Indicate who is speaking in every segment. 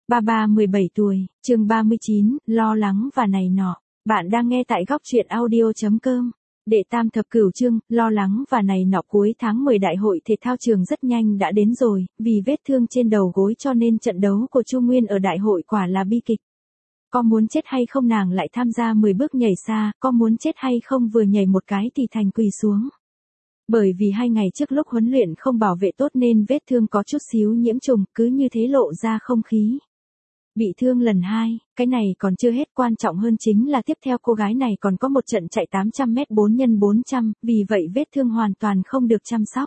Speaker 1: Ba ba 17 tuổi, chương 39, lo lắng và này nọ. Bạn đang nghe tại góc truyện audio.com. Đệ tam thập cửu chương, lo lắng và này nọ. Cuối tháng 10 đại hội thể thao trường rất nhanh đã đến rồi, vì vết thương trên đầu gối cho nên trận đấu của Chu Nguyên ở đại hội quả là bi kịch. Có muốn chết hay không nàng lại tham gia 10 bước nhảy xa, có muốn chết hay không vừa nhảy một cái thì thành quỳ xuống. Bởi vì 2 ngày trước lúc huấn luyện không bảo vệ tốt nên vết thương có chút xíu nhiễm trùng, cứ như thế lộ ra không khí. Bị thương lần 2, cái này còn chưa hết, quan trọng hơn chính là tiếp theo cô gái này còn có một trận chạy 800m 4x400, vì vậy vết thương hoàn toàn không được chăm sóc.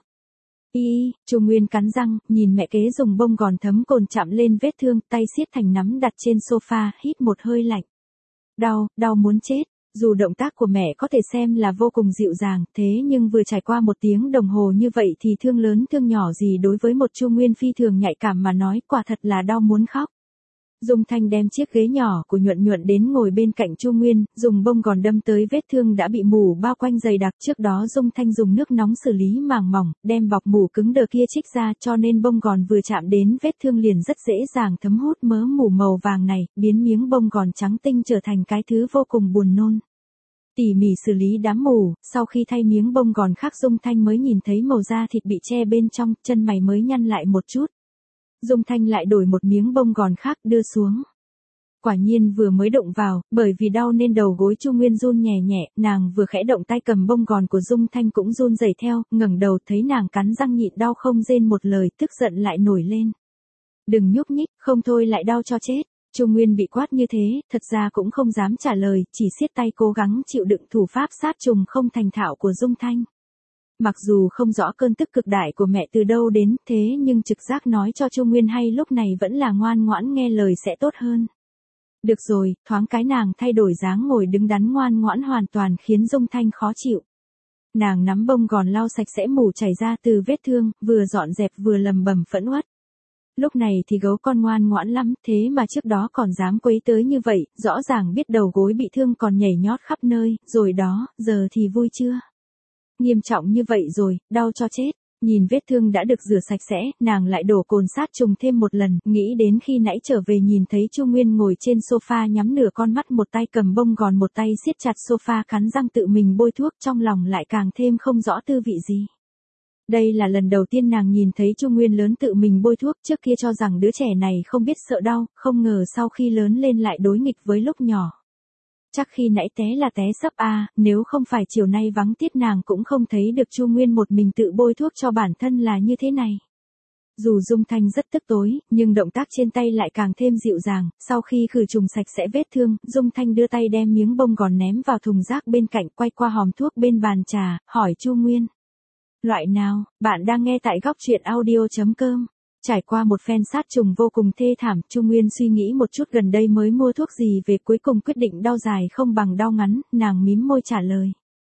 Speaker 1: Chu Nguyên cắn răng, nhìn mẹ kế dùng bông gòn thấm cồn chạm lên vết thương, tay siết thành nắm đặt trên sofa, hít một hơi lạnh. Đau muốn chết. Dù động tác của mẹ có thể xem là vô cùng dịu dàng, thế nhưng vừa trải qua 1 tiếng đồng hồ như vậy thì thương lớn thương nhỏ gì đối với một Chu Nguyên phi thường nhạy cảm mà nói, quả thật là đau muốn khóc. Dung Thanh đem chiếc ghế nhỏ của Nhuận Nhuận đến ngồi bên cạnh Chu Nguyên, dùng bông gòn đâm tới vết thương đã bị mủ bao quanh dày đặc. Trước đó Dung Thanh dùng nước nóng xử lý màng mỏng, đem bọc mủ cứng đờ kia trích ra, cho nên bông gòn vừa chạm đến vết thương liền rất dễ dàng thấm hút mớ mủ màu vàng này, biến miếng bông gòn trắng tinh trở thành cái thứ vô cùng buồn nôn. Tỉ mỉ xử lý đám mủ, sau khi thay miếng bông gòn khác Dung Thanh mới nhìn thấy màu da thịt bị che bên trong, chân mày mới nhăn lại một chút. Dung Thanh lại đổi một miếng bông gòn khác đưa xuống. Quả nhiên vừa mới động vào, bởi vì đau nên đầu gối Chu Nguyên run nhẹ nhẹ, nàng vừa khẽ động tay cầm bông gòn của Dung Thanh cũng run rẩy theo, ngẩng đầu thấy nàng cắn răng nhịn đau không rên một lời, tức giận lại nổi lên. Đừng nhúc nhích, không thôi lại đau cho chết. Chu Nguyên bị quát như thế, thật ra cũng không dám trả lời, chỉ siết tay cố gắng chịu đựng thủ pháp sát trùng không thành thạo của Dung Thanh. Mặc dù không rõ cơn tức cực đại của mẹ từ đâu đến, thế nhưng trực giác nói cho Chu Nguyên hay lúc này vẫn là ngoan ngoãn nghe lời sẽ tốt hơn. Được rồi, thoáng cái nàng thay đổi dáng ngồi đứng đắn ngoan ngoãn hoàn toàn khiến Dung Thanh khó chịu. Nàng nắm bông gòn lau sạch sẽ mủ chảy ra từ vết thương, vừa dọn dẹp vừa lầm bầm phẫn uất. Lúc này thì gấu con ngoan ngoãn lắm, thế mà trước đó còn dám quấy tới như vậy, rõ ràng biết đầu gối bị thương còn nhảy nhót khắp nơi, rồi đó, giờ thì vui chưa? Nghiêm trọng như vậy rồi, đau cho chết. Nhìn vết thương đã được rửa sạch sẽ, nàng lại đổ cồn sát trùng thêm một lần, nghĩ đến khi nãy trở về nhìn thấy Chu Nguyên ngồi trên sofa nhắm nửa con mắt, một tay cầm bông gòn một tay siết chặt sofa cắn răng tự mình bôi thuốc, trong lòng lại càng thêm không rõ tư vị gì. Đây là lần đầu tiên nàng nhìn thấy Chu Nguyên lớn tự mình bôi thuốc, trước kia cho rằng đứa trẻ này không biết sợ đau, không ngờ sau khi lớn lên lại đối nghịch với lúc nhỏ. Chắc khi nãy té là té sấp nếu không phải chiều nay vắng tiết nàng cũng không thấy được Chu Nguyên một mình tự bôi thuốc cho bản thân là như thế này. Dù Dung Thanh rất tức tối, nhưng động tác trên tay lại càng thêm dịu dàng, sau khi khử trùng sạch sẽ vết thương, Dung Thanh đưa tay đem miếng bông gòn ném vào thùng rác bên cạnh, quay qua hòm thuốc bên bàn trà, hỏi Chu Nguyên. Loại nào? Bạn đang nghe tại góc truyện audio.com. Trải qua một phen sát trùng vô cùng thê thảm, Chu Nguyên suy nghĩ một chút gần đây mới mua thuốc gì về, cuối cùng quyết định đau dài không bằng đau ngắn, nàng mím môi trả lời.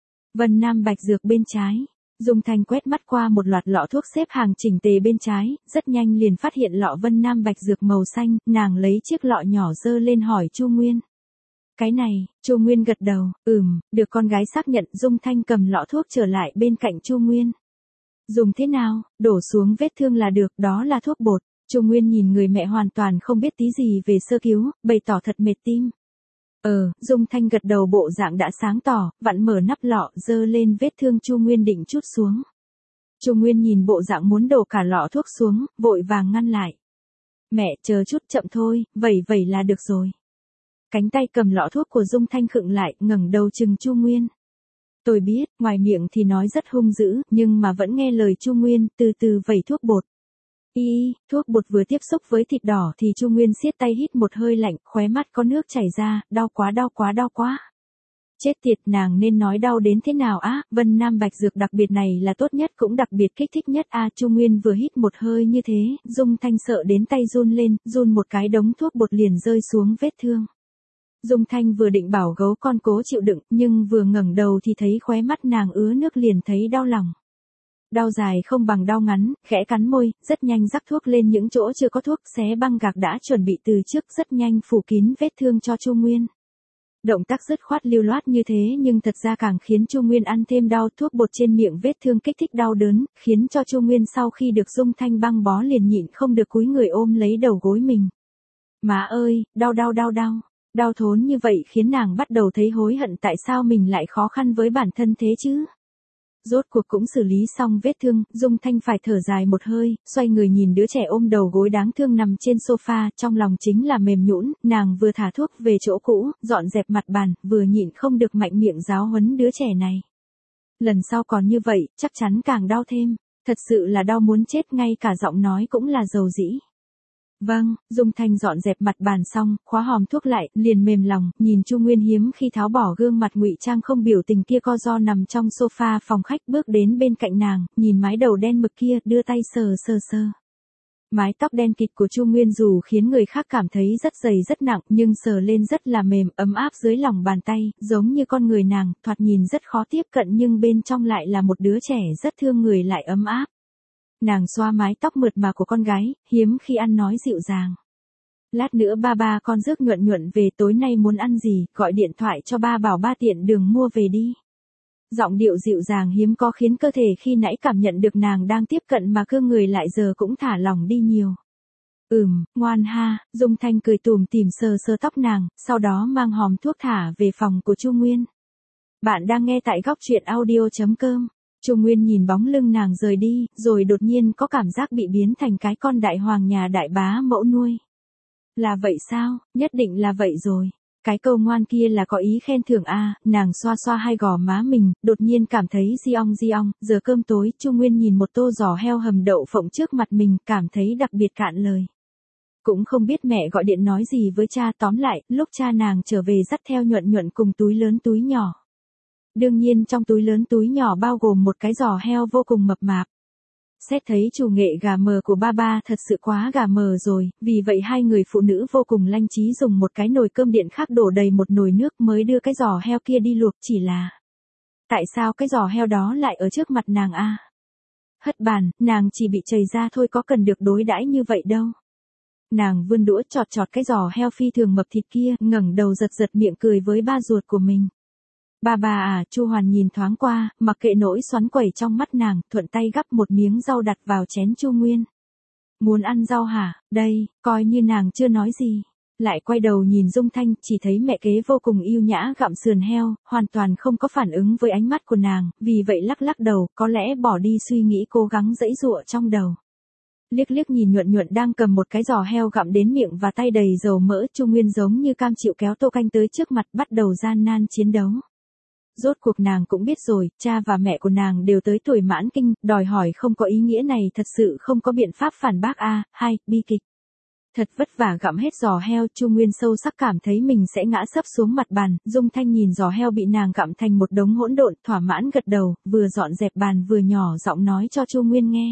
Speaker 1: Vân Nam Bạch Dược bên trái. Dung Thanh quét mắt qua một loạt lọ thuốc xếp hàng chỉnh tề bên trái, rất nhanh liền phát hiện lọ Vân Nam Bạch Dược màu xanh, nàng lấy chiếc lọ nhỏ giơ lên hỏi Chu Nguyên. Cái này, Chu Nguyên gật đầu, được con gái xác nhận. Dung Thanh cầm lọ thuốc trở lại bên cạnh Chu Nguyên. Dùng thế nào? Đổ xuống vết thương là được, đó là thuốc bột. Chu Nguyên nhìn người mẹ hoàn toàn không biết tí gì về sơ cứu, bày tỏ thật mệt tim. Dung Thanh gật đầu bộ dạng đã sáng tỏ, vặn mở nắp lọ, giơ lên vết thương Chu Nguyên định trút xuống. Chu Nguyên nhìn bộ dạng muốn đổ cả lọ thuốc xuống, vội vàng ngăn lại. Mẹ, chờ chút, chậm thôi, vẩy là được rồi. Cánh tay cầm lọ thuốc của Dung Thanh khựng lại, ngẩng đầu chừng Chu Nguyên. Tôi biết, ngoài miệng thì nói rất hung dữ, nhưng mà vẫn nghe lời Chu Nguyên, từ từ vẩy thuốc bột. Thuốc bột vừa tiếp xúc với thịt đỏ thì Chu Nguyên siết tay hít một hơi lạnh, khóe mắt có nước chảy ra, đau quá. Chết tiệt, nàng nên nói đau đến thế nào Vân Nam Bạch Dược đặc biệt này là tốt nhất cũng đặc biệt kích thích nhất Chu Nguyên vừa hít một hơi như thế, Dung Thanh sợ đến tay run lên, run một cái đống thuốc bột liền rơi xuống vết thương. Dung Thanh vừa định bảo gấu con cố chịu đựng, nhưng vừa ngẩng đầu thì thấy khóe mắt nàng ứa nước liền thấy đau lòng. Đau dài không bằng đau ngắn, khẽ cắn môi, rất nhanh rắc thuốc lên những chỗ chưa có thuốc, xé băng gạc đã chuẩn bị từ trước, rất nhanh phủ kín vết thương cho Chu Nguyên. Động tác dứt khoát lưu loát như thế nhưng thật ra càng khiến Chu Nguyên ăn thêm đau, thuốc bột trên miệng vết thương kích thích đau đớn, khiến cho Chu Nguyên sau khi được Dung Thanh băng bó liền nhịn không được cúi người ôm lấy đầu gối mình. Má ơi, đau đau đau đau. Đau thốn như vậy khiến nàng bắt đầu thấy hối hận tại sao mình lại khó khăn với bản thân thế chứ. Rốt cuộc cũng xử lý xong vết thương, Dung Thanh phải thở dài một hơi, xoay người nhìn đứa trẻ ôm đầu gối đáng thương nằm trên sofa, trong lòng chính là mềm nhũn, nàng vừa thả thuốc về chỗ cũ, dọn dẹp mặt bàn, vừa nhịn không được mạnh miệng giáo huấn đứa trẻ này. Lần sau còn như vậy, chắc chắn càng đau thêm, thật sự là đau muốn chết, ngay cả giọng nói cũng là dầu dĩ. Vâng, Dung Thanh dọn dẹp mặt bàn xong, khóa hòm thuốc lại, liền mềm lòng, nhìn Chu Nguyên hiếm khi tháo bỏ gương mặt ngụy trang không biểu tình kia co ro nằm trong sofa phòng khách, bước đến bên cạnh nàng, nhìn mái đầu đen mực kia, đưa tay sờ sờ sờ. Mái tóc đen kịt của Chu Nguyên dù khiến người khác cảm thấy rất dày rất nặng, nhưng sờ lên rất là mềm, ấm áp dưới lòng bàn tay, giống như con người nàng, thoạt nhìn rất khó tiếp cận nhưng bên trong lại là một đứa trẻ rất thương người lại ấm áp. Nàng xoa mái tóc mượt mà của con gái, hiếm khi ăn nói dịu dàng. Lát nữa ba con rước Nhuận Nhuận về, tối nay muốn ăn gì, gọi điện thoại cho ba bảo ba tiện đường mua về đi. Giọng điệu dịu dàng hiếm có khiến cơ thể khi nãy cảm nhận được nàng đang tiếp cận mà cơ người lại giờ cũng thả lỏng đi nhiều. Ngoan ha, Dung Thanh cười tủm tỉm sờ sờ tóc nàng, sau đó mang hòm thuốc thả về phòng của Chu Nguyên. Bạn đang nghe tại góc truyện audio.com. Chu Nguyên nhìn bóng lưng nàng rời đi, rồi đột nhiên có cảm giác bị biến thành cái con đại hoàng nhà đại bá mẫu nuôi. Là vậy sao, nhất định là vậy rồi. Cái câu ngoan kia là có ý khen thưởng à, nàng xoa xoa hai gò má mình, đột nhiên cảm thấy di ong, giờ cơm tối, Chu Nguyên nhìn một tô giò heo hầm đậu phộng trước mặt mình, cảm thấy đặc biệt cạn lời. Cũng không biết mẹ gọi điện nói gì với cha, tóm lại, lúc cha nàng trở về dắt theo Nhuận Nhuận cùng túi lớn túi nhỏ. Đương nhiên trong túi lớn túi nhỏ bao gồm một cái giò heo vô cùng mập mạp. Xét thấy chủ nghệ gà mờ của ba thật sự quá gà mờ rồi, vì vậy hai người phụ nữ vô cùng lanh trí dùng một cái nồi cơm điện khác đổ đầy một nồi nước mới đưa cái giò heo kia đi luộc, chỉ là tại sao cái giò heo đó lại ở trước mặt nàng a? Hất bàn, nàng chỉ bị chảy ra thôi, có cần được đối đãi như vậy đâu. Nàng vươn đũa chọt chọt cái giò heo phi thường mập thịt kia, ngẩng đầu giật giật miệng cười với ba ruột của mình. Ba à, Chu Hoàn nhìn thoáng qua, mặc kệ nỗi xoắn quẩy trong mắt nàng, thuận tay gắp một miếng rau đặt vào chén Chu Nguyên. Muốn ăn rau hả? Đây, coi như nàng chưa nói gì. Lại quay đầu nhìn Dung Thanh, chỉ thấy mẹ kế vô cùng yêu nhã gặm sườn heo, hoàn toàn không có phản ứng với ánh mắt của nàng, vì vậy lắc lắc đầu, có lẽ bỏ đi suy nghĩ, cố gắng giãy giụa trong đầu. Liếc liếc nhìn Nhuận Nhuận đang cầm một cái giò heo gặm đến miệng và tay đầy dầu mỡ, Chu Nguyên giống như cam chịu kéo tô canh tới trước mặt, bắt đầu gian nan chiến đấu. Rốt cuộc nàng cũng biết rồi, cha và mẹ của nàng đều tới tuổi mãn kinh, đòi hỏi không có ý nghĩa này thật sự không có biện pháp phản bác a. Bi kịch. Thật vất vả gặm hết giò heo, Chu Nguyên sâu sắc cảm thấy mình sẽ ngã sấp xuống mặt bàn, Dung Thanh nhìn giò heo bị nàng gặm thành một đống hỗn độn, thỏa mãn gật đầu, vừa dọn dẹp bàn vừa nhỏ giọng nói cho Chu Nguyên nghe.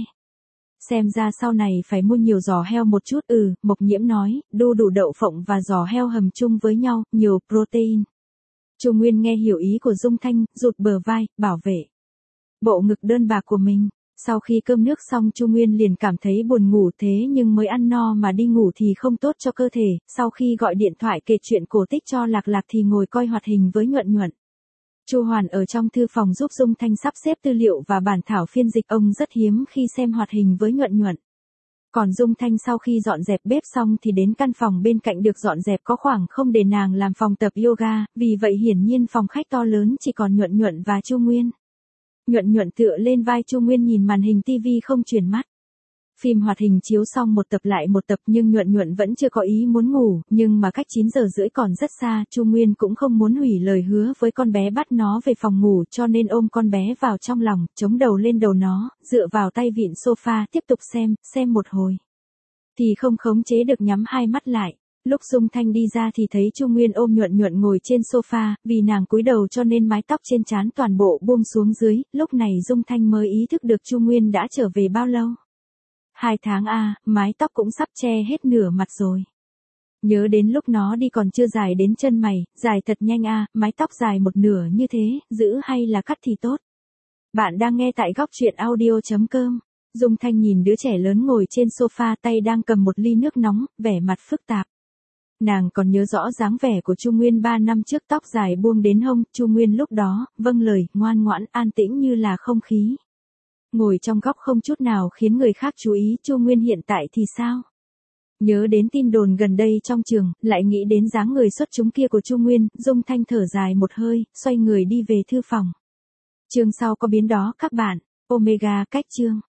Speaker 1: Xem ra sau này phải mua nhiều giò heo một chút. Mộc Nhiễm nói, đu đủ đậu phộng và giò heo hầm chung với nhau, nhiều protein. Chu Nguyên nghe hiểu ý của Dung Thanh, rụt bờ vai, bảo vệ bộ ngực đơn bạc của mình. Sau khi cơm nước xong Chu Nguyên liền cảm thấy buồn ngủ, thế nhưng mới ăn no mà đi ngủ thì không tốt cho cơ thể. Sau khi gọi điện thoại kể chuyện cổ tích cho Lạc Lạc thì ngồi coi hoạt hình với Nhuận Nhuận. Chu Hoàn ở trong thư phòng giúp Dung Thanh sắp xếp tư liệu và bản thảo phiên dịch, ông rất hiếm khi xem hoạt hình với Nhuận Nhuận. Còn Dung Thanh sau khi dọn dẹp bếp xong thì đến căn phòng bên cạnh được dọn dẹp có khoảng không để nàng làm phòng tập yoga, vì vậy hiển nhiên phòng khách to lớn chỉ còn Nhuận Nhuận và Chu Nguyên. Nhuận Nhuận tựa lên vai Chu Nguyên nhìn màn hình tivi không chuyển mắt. Phim hoạt hình chiếu xong một tập lại một tập nhưng Nhuận Nhuận vẫn chưa có ý muốn ngủ, nhưng mà cách 9 giờ rưỡi còn rất xa, Chu Nguyên cũng không muốn hủy lời hứa với con bé bắt nó về phòng ngủ cho nên ôm con bé vào trong lòng, chống đầu lên đầu nó, dựa vào tay vịn sofa tiếp tục xem một hồi. Thì không khống chế được nhắm hai mắt lại. Lúc Dung Thanh đi ra thì thấy Chu Nguyên ôm Nhuận Nhuận ngồi trên sofa, vì nàng cúi đầu cho nên mái tóc trên trán toàn bộ buông xuống dưới, lúc này Dung Thanh mới ý thức được Chu Nguyên đã trở về bao lâu. 2 tháng mái tóc cũng sắp che hết nửa mặt rồi. Nhớ đến lúc nó đi còn chưa dài đến chân mày, dài thật nhanh mái tóc dài một nửa như thế, giữ hay là cắt thì tốt. Bạn đang nghe tại góc truyện audio.com. Dung Thanh nhìn đứa trẻ lớn ngồi trên sofa, tay đang cầm một ly nước nóng, vẻ mặt phức tạp. Nàng còn nhớ rõ dáng vẻ của Chu Nguyên 3 năm trước, tóc dài buông đến hông, Chu Nguyên lúc đó, vâng lời, ngoan ngoãn, an tĩnh như là không khí. Ngồi trong góc không chút nào khiến người khác chú ý, Chu Nguyên hiện tại thì sao? Nhớ đến tin đồn gần đây trong trường, lại nghĩ đến dáng người xuất chúng kia của Chu Nguyên, Dung Thanh thở dài một hơi, xoay người đi về thư phòng. Chương sau có biến đó các bạn. Omega cách chương.